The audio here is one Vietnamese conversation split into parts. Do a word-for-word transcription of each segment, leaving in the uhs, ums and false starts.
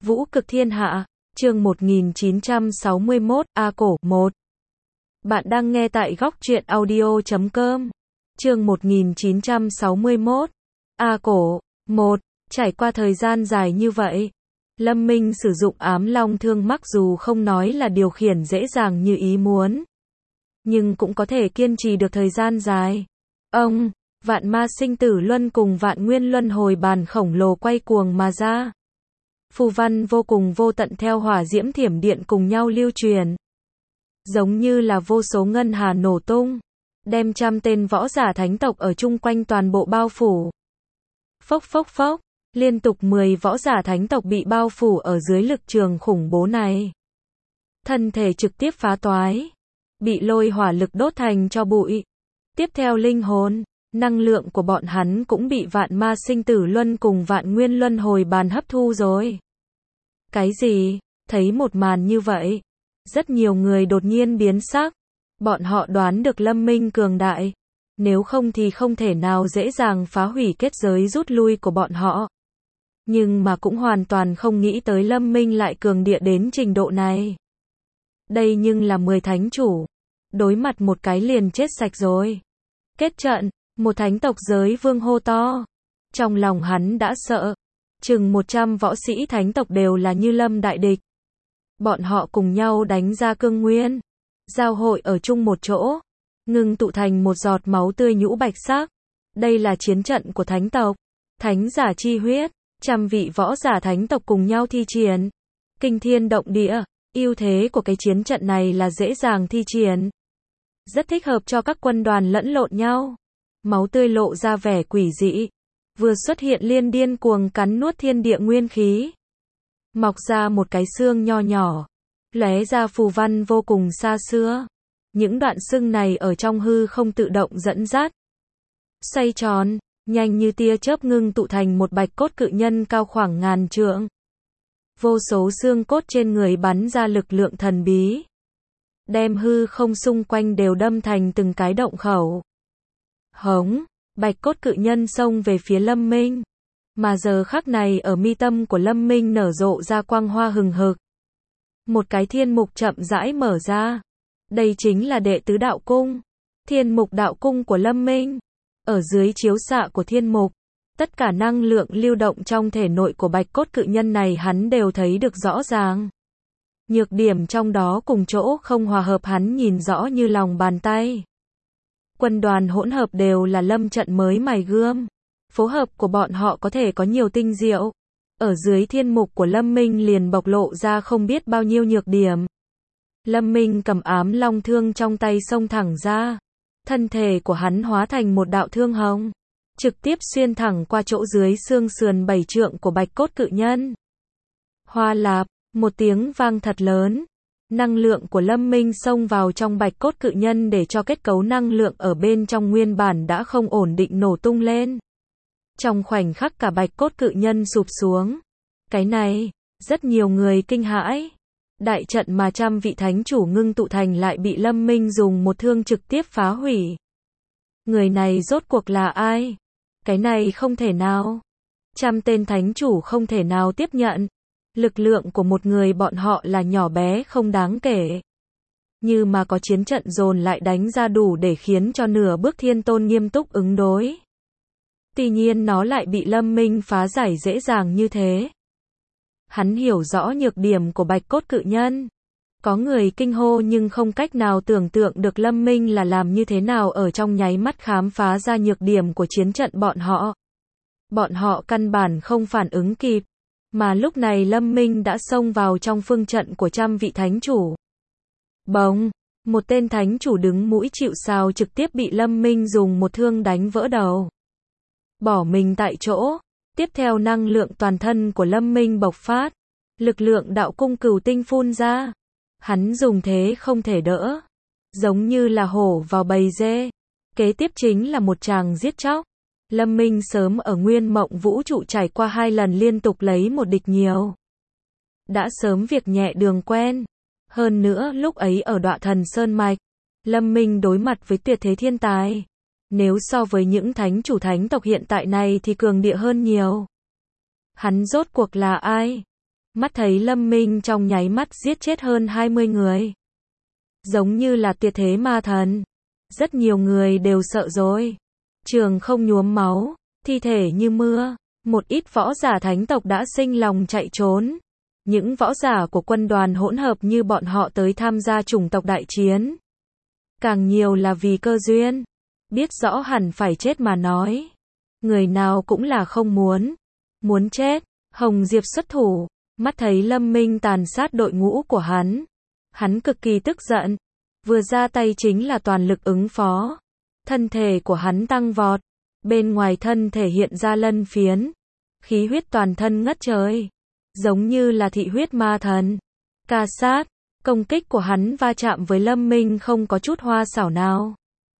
Vũ cực thiên hạ, chương một nghìn chín trăm sáu mươi mốt, A Cổ, một. Bạn đang nghe tại góc truyện audio chấm com. Chương một nghìn chín trăm sáu mươi mốt, A Cổ, một. Trải qua thời gian dài như vậy, Lâm Minh sử dụng ám long thương mặc dù không nói là điều khiển dễ dàng như ý muốn, nhưng cũng có thể kiên trì được thời gian dài. Ông, vạn ma sinh tử luân cùng vạn nguyên luân hồi bàn khổng lồ quay cuồng mà ra. Phù văn vô cùng vô tận theo hỏa diễm thiểm điện cùng nhau lưu truyền. Giống như là vô số ngân hà nổ tung, đem trăm tên võ giả thánh tộc ở chung quanh toàn bộ bao phủ. Phốc phốc phốc, liên tục mười võ giả thánh tộc bị bao phủ ở dưới lực trường khủng bố này. Thân thể trực tiếp phá toái, bị lôi hỏa lực đốt thành cho bụi. Tiếp theo linh hồn, năng lượng của bọn hắn cũng bị vạn ma sinh tử luân cùng vạn nguyên luân hồi bàn hấp thu rồi. Cái gì? Thấy một màn như vậy, rất nhiều người đột nhiên biến sắc. Bọn họ đoán được Lâm Minh cường đại, nếu không thì không thể nào dễ dàng phá hủy kết giới rút lui của bọn họ. Nhưng mà cũng hoàn toàn không nghĩ tới Lâm Minh lại cường địa đến trình độ này. Đây nhưng là mười thánh chủ, đối mặt một cái liền chết sạch rồi. Kết trận, một thánh tộc giới vương hô to. Trong lòng hắn đã sợ, chừng một trăm võ sĩ thánh tộc đều là như lâm đại địch. Bọn họ cùng nhau đánh ra cương nguyên, giao hội ở chung một chỗ, ngưng tụ thành một giọt máu tươi nhũ bạch sắc. Đây là chiến trận của thánh tộc, thánh giả chi huyết, trăm vị võ giả thánh tộc cùng nhau thi triển. Kinh thiên động địa, ưu thế của cái chiến trận này là dễ dàng thi triển. Rất thích hợp cho các quân đoàn lẫn lộn nhau. Máu tươi lộ ra vẻ quỷ dị, vừa xuất hiện liên điên cuồng cắn nuốt thiên địa nguyên khí. Mọc ra một cái xương nho nhỏ, lóe ra phù văn vô cùng xa xưa. Những đoạn xương này ở trong hư không tự động dẫn dắt, xoay tròn, nhanh như tia chớp ngưng tụ thành một bạch cốt cự nhân cao khoảng ngàn trượng. Vô số xương cốt trên người bắn ra lực lượng thần bí, đem hư không xung quanh đều đâm thành từng cái động khẩu. Hống, bạch cốt cự nhân xông về phía Lâm Minh. Mà giờ khắc này ở mi tâm của Lâm Minh nở rộ ra quang hoa hừng hực. Một cái thiên mục chậm rãi mở ra. Đây chính là đệ tứ đạo cung, thiên mục đạo cung của Lâm Minh. Ở dưới chiếu xạ của thiên mục, tất cả năng lượng lưu động trong thể nội của bạch cốt cự nhân này hắn đều thấy được rõ ràng. Nhược điểm trong đó cùng chỗ không hòa hợp hắn nhìn rõ như lòng bàn tay. Quân đoàn hỗn hợp đều là lâm trận mới mài gươm. Phối hợp của bọn họ có thể có nhiều tinh diệu. Ở dưới thiên mục của Lâm Minh liền bộc lộ ra không biết bao nhiêu nhược điểm. Lâm Minh cầm ám long thương trong tay xông thẳng ra. Thân thể của hắn hóa thành một đạo thương hồng, trực tiếp xuyên thẳng qua chỗ dưới xương sườn bảy trượng của bạch cốt cự nhân. Hoa lạp, một tiếng vang thật lớn. Năng lượng của Lâm Minh xông vào trong bạch cốt cự nhân để cho kết cấu năng lượng ở bên trong nguyên bản đã không ổn định nổ tung lên. Trong khoảnh khắc cả bạch cốt cự nhân sụp xuống. Cái này, rất nhiều người kinh hãi. Đại trận mà trăm vị thánh chủ ngưng tụ thành lại bị Lâm Minh dùng một thương trực tiếp phá hủy. Người này rốt cuộc là ai? Cái này không thể nào. Trăm tên thánh chủ không thể nào tiếp nhận. Lực lượng của một người bọn họ là nhỏ bé không đáng kể. Như mà có chiến trận dồn lại đánh ra đủ để khiến cho nửa bước thiên tôn nghiêm túc ứng đối. Tuy nhiên nó lại bị Lâm Minh phá giải dễ dàng như thế. Hắn hiểu rõ nhược điểm của bạch cốt cự nhân. Có người kinh hô nhưng không cách nào tưởng tượng được Lâm Minh là làm như thế nào ở trong nháy mắt khám phá ra nhược điểm của chiến trận bọn họ. Bọn họ căn bản không phản ứng kịp. Mà lúc này Lâm Minh đã xông vào trong phương trận của trăm vị thánh chủ. Bỗng, một tên thánh chủ đứng mũi chịu sào trực tiếp bị Lâm Minh dùng một thương đánh vỡ đầu. Bỏ mình tại chỗ. Tiếp theo năng lượng toàn thân của Lâm Minh bộc phát. Lực lượng đạo cung cửu tinh phun ra. Hắn dùng thế không thể đỡ. Giống như là hổ vào bầy dê. Kế tiếp chính là một tràng giết chóc. Lâm Minh sớm ở nguyên mộng vũ trụ trải qua hai lần liên tục lấy một địch nhiều. Đã sớm việc nhẹ đường quen. Hơn nữa lúc ấy ở Đọa Thần Sơn Mạch, Lâm Minh đối mặt với tuyệt thế thiên tài. Nếu so với những thánh chủ thánh tộc hiện tại này thì cường địa hơn nhiều. Hắn rốt cuộc là ai? Mắt thấy Lâm Minh trong nháy mắt giết chết hơn hai mươi người. Giống như là tuyệt thế ma thần. Rất nhiều người đều sợ rồi. Trường không nhuốm máu, thi thể như mưa. Một ít võ giả thánh tộc đã sinh lòng chạy trốn. Những võ giả của quân đoàn hỗn hợp như bọn họ tới tham gia chủng tộc đại chiến. Càng nhiều là vì cơ duyên. Biết rõ hẳn phải chết mà nói. Người nào cũng là không muốn. Muốn chết. Hồng Diệp xuất thủ. Mắt thấy Lâm Minh tàn sát đội ngũ của hắn. Hắn cực kỳ tức giận. Vừa ra tay chính là toàn lực ứng phó. Thân thể của hắn tăng vọt. Bên ngoài thân thể hiện ra lân phiến. Khí huyết toàn thân ngất trời. Giống như là thị huyết ma thần. Ca sát. Công kích của hắn va chạm với Lâm Minh không có chút hoa xảo nào.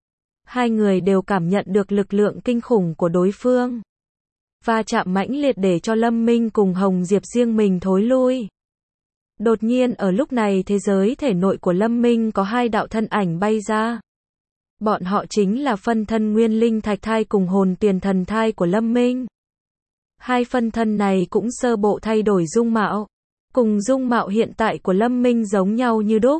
Hai người đều cảm nhận được lực lượng kinh khủng của đối phương. Va chạm mãnh liệt để cho Lâm Minh cùng Hồng Diệp riêng mình thối lui. Đột nhiên ở lúc này thế giới thể nội của Lâm Minh có hai đạo thân ảnh bay ra. Bọn họ chính là phân thân nguyên linh thạch thai cùng hồn tiền thần thai của Lâm Minh. Hai phân thân này cũng sơ bộ thay đổi dung mạo. Cùng dung mạo hiện tại của Lâm Minh giống nhau như đúc.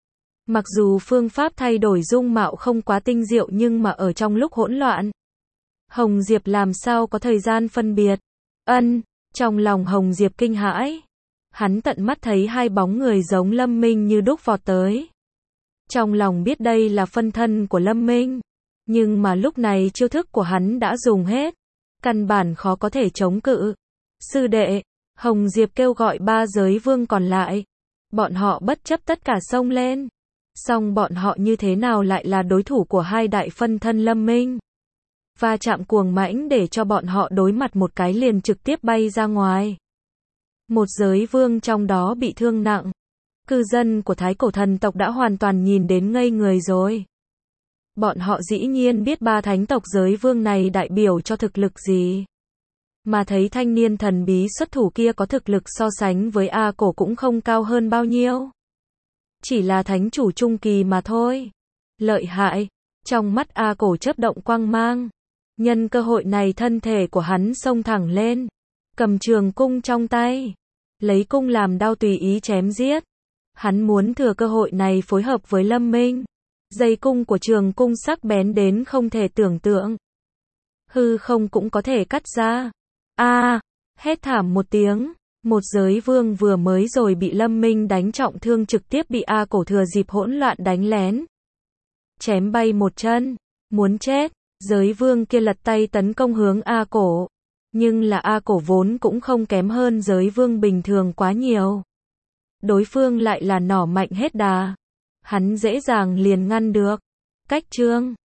Mặc dù phương pháp thay đổi dung mạo không quá tinh diệu nhưng mà ở trong lúc hỗn loạn. Hồng Diệp làm sao có thời gian phân biệt. Ân, trong lòng Hồng Diệp kinh hãi. Hắn tận mắt thấy hai bóng người giống Lâm Minh như đúc vọt tới. Trong lòng biết đây là phân thân của Lâm Minh. Nhưng mà lúc này chiêu thức của hắn đã dùng hết. Căn bản khó có thể chống cự. Sư đệ, Hồng Diệp kêu gọi ba giới vương còn lại. Bọn họ bất chấp tất cả xông lên. Song bọn họ như thế nào lại là đối thủ của hai đại phân thân Lâm Minh. Va chạm cuồng mãnh để cho bọn họ đối mặt một cái liền trực tiếp bay ra ngoài. Một giới vương trong đó bị thương nặng. Cư dân của Thái Cổ thần tộc đã hoàn toàn nhìn đến ngây người rồi. Bọn họ dĩ nhiên biết ba thánh tộc giới vương này đại biểu cho thực lực gì. Mà thấy thanh niên thần bí xuất thủ kia có thực lực so sánh với A Cổ cũng không cao hơn bao nhiêu. Chỉ là thánh chủ trung kỳ mà thôi. Lợi hại. Trong mắt A Cổ chớp động quang mang. Nhân cơ hội này thân thể của hắn xông thẳng lên. Cầm trường cung trong tay. Lấy cung làm đao tùy ý chém giết. Hắn muốn thừa cơ hội này phối hợp với Lâm Minh. Dây cung của trường cung sắc bén đến không thể tưởng tượng. Hư không cũng có thể cắt ra. A, à, hét thảm một tiếng. Một giới vương vừa mới rồi bị Lâm Minh đánh trọng thương trực tiếp bị A Cổ thừa dịp hỗn loạn đánh lén. Chém bay một chân. Muốn chết. Giới vương kia lật tay tấn công hướng A Cổ. Nhưng là A Cổ vốn cũng không kém hơn giới vương bình thường quá nhiều. Đối phương lại là nỏ mạnh hết đà. Hắn dễ dàng liền ngăn được. Cách chương